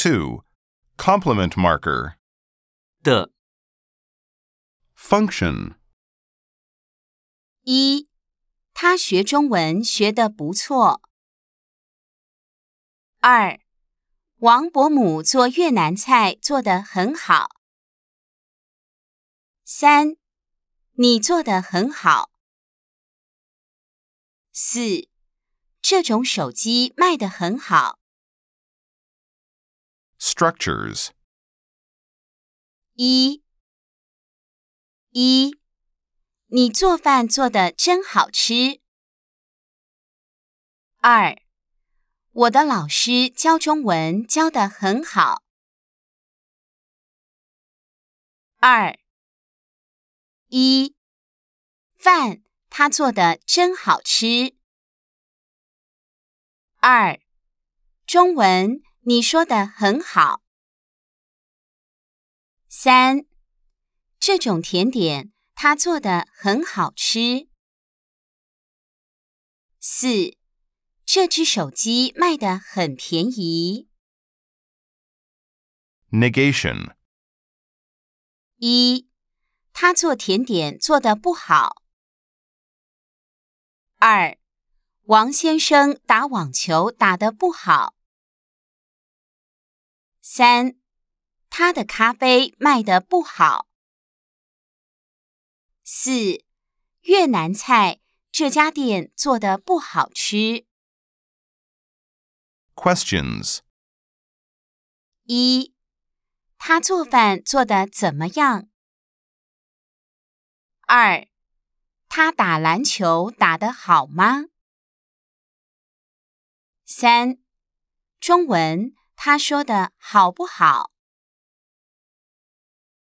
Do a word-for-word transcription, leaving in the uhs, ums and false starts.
two. Complement marker. 的 Function. 一，他学中文学得不错。二，王伯母做越南菜做得很好。三，你做得很好。四，这种手机卖得很好。 Structures. 一，一，你做饭做得真好吃。二，我的老师教中文教得很好。二，一，饭他做得真好吃。二，中文你说得很好。三，这种甜点他做得很好吃。四，这只手机卖得很便宜。 Negation. 一，他做甜点做得不好。二，王先生打网球打得不好。三，他的咖啡卖得不好。四，越南菜这家店做得不好吃。 Questions. 一，他做饭做得怎么样？二，他打篮球打得好吗？三，中文他说的好不好？